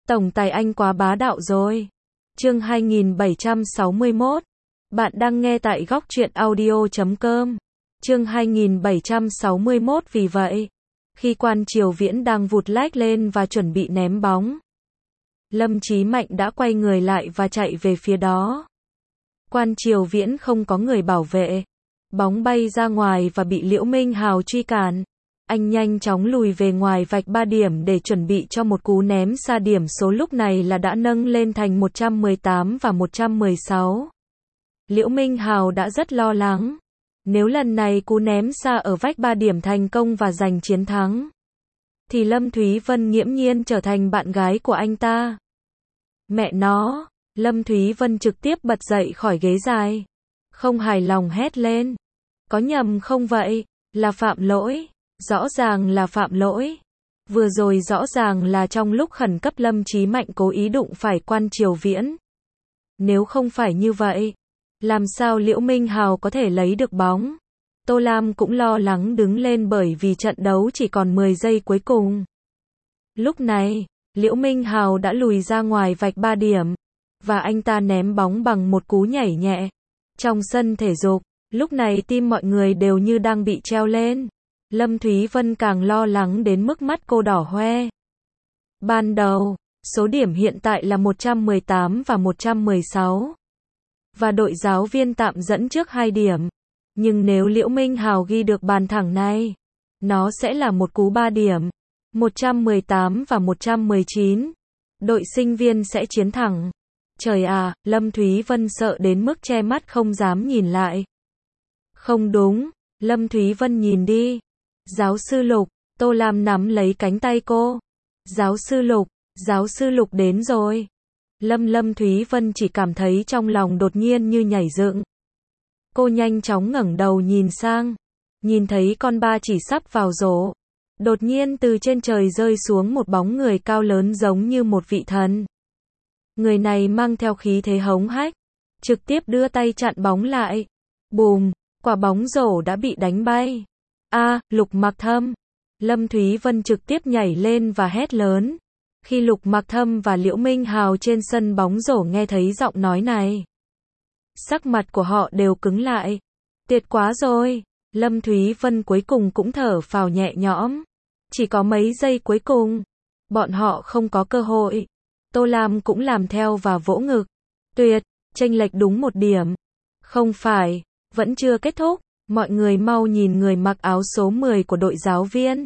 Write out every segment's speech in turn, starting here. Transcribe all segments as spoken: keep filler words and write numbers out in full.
Tổng tài anh quá bá đạo rồi. Chương hai nghìn bảy trăm sáu mươi mốt. Bạn đang nghe tại góc truyện audio chấm com. Chương hai nghìn bảy trăm sáu mươi mốt. Vì vậy, khi Quan Triều Viễn đang vụt lách lên và chuẩn bị ném bóng, Lâm Chí Mạnh đã quay người lại và chạy về phía đó. Quan Triều Viễn không có người bảo vệ. Bóng bay ra ngoài và bị Liễu Minh Hào truy cản. Anh nhanh chóng lùi về ngoài vạch ba điểm để chuẩn bị cho một cú ném xa. Điểm số lúc này là đã nâng lên thành một trăm mười tám và một trăm mười sáu. Liễu Minh Hào đã rất lo lắng. Nếu lần này cú ném xa ở vách ba điểm thành công và giành chiến thắng, thì Lâm Thúy Vân nghiễm nhiên trở thành bạn gái của anh ta. Mẹ nó, Lâm Thúy Vân trực tiếp bật dậy khỏi ghế dài. Không hài lòng hét lên. Có nhầm không vậy? Là phạm lỗi. Rõ ràng là phạm lỗi. Vừa rồi rõ ràng là trong lúc khẩn cấp Lâm Chí Mạnh cố ý đụng phải Quan Triều Viễn. Nếu không phải như vậy, làm sao Liễu Minh Hào có thể lấy được bóng? Tô Lam cũng lo lắng đứng lên bởi vì trận đấu chỉ còn mười giây cuối cùng. Lúc này, Liễu Minh Hào đã lùi ra ngoài vạch ba điểm, và anh ta ném bóng bằng một cú nhảy nhẹ. Trong sân thể dục, lúc này tim mọi người đều như đang bị treo lên. Lâm Thúy Vân càng lo lắng đến mức mắt cô đỏ hoe. Ban đầu, số điểm hiện tại là một trăm mười tám và một trăm mười sáu. Và đội giáo viên tạm dẫn trước hai điểm. Nhưng nếu Liễu Minh Hào ghi được bàn thẳng này, nó sẽ là một cú ba điểm. một trăm mười tám và một trăm mười chín. Đội sinh viên sẽ chiến thẳng. Trời à, Lâm Thúy Vân sợ đến mức che mắt không dám nhìn lại. Không đúng, Lâm Thúy Vân nhìn đi. Giáo sư Lục, Tô Lam nắm lấy cánh tay cô. Giáo sư Lục, giáo sư Lục đến rồi. Lâm Lâm Thúy Vân chỉ cảm thấy trong lòng đột nhiên như nhảy dựng. Cô nhanh chóng ngẩng đầu nhìn sang. Nhìn thấy con ba chỉ sắp vào rổ. Đột nhiên từ trên trời rơi xuống một bóng người cao lớn giống như một vị thần. Người này mang theo khí thế hống hách. Trực tiếp đưa tay chặn bóng lại. Bùm, quả bóng rổ đã bị đánh bay. A, à, Lục Mặc Thâm. Lâm Thúy Vân trực tiếp nhảy lên và hét lớn. Khi Lục Mặc Thâm và Liễu Minh Hào trên sân bóng rổ nghe thấy giọng nói này, sắc mặt của họ đều cứng lại. Tuyệt quá rồi. Lâm Thúy Vân cuối cùng cũng thở phào nhẹ nhõm. Chỉ có mấy giây cuối cùng, bọn họ không có cơ hội. Tô Lam cũng làm theo và vỗ ngực. Tuyệt, chênh lệch đúng một điểm. Không phải, vẫn chưa kết thúc. Mọi người mau nhìn người mặc áo số mười của đội giáo viên.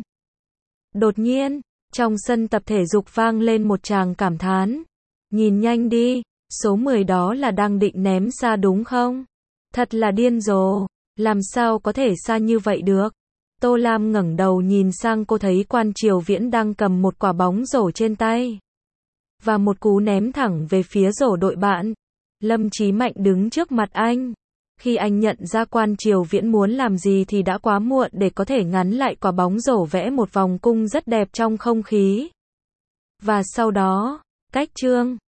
Đột nhiên, trong sân tập thể dục vang lên một tràng cảm thán. Nhìn nhanh đi, số mười đó là đang định ném xa đúng không? Thật là điên rồ, làm sao có thể xa như vậy được? Tô Lam ngẩng đầu nhìn sang, cô thấy Quan Triều Viễn đang cầm một quả bóng rổ trên tay. Và một cú ném thẳng về phía rổ đội bạn. Lâm Chí Mạnh đứng trước mặt anh. Khi anh nhận ra Quan Triều Viễn muốn làm gì thì đã quá muộn để có thể ngắn lại quả bóng rổ, vẽ một vòng cung rất đẹp trong không khí. Và sau đó, cách chương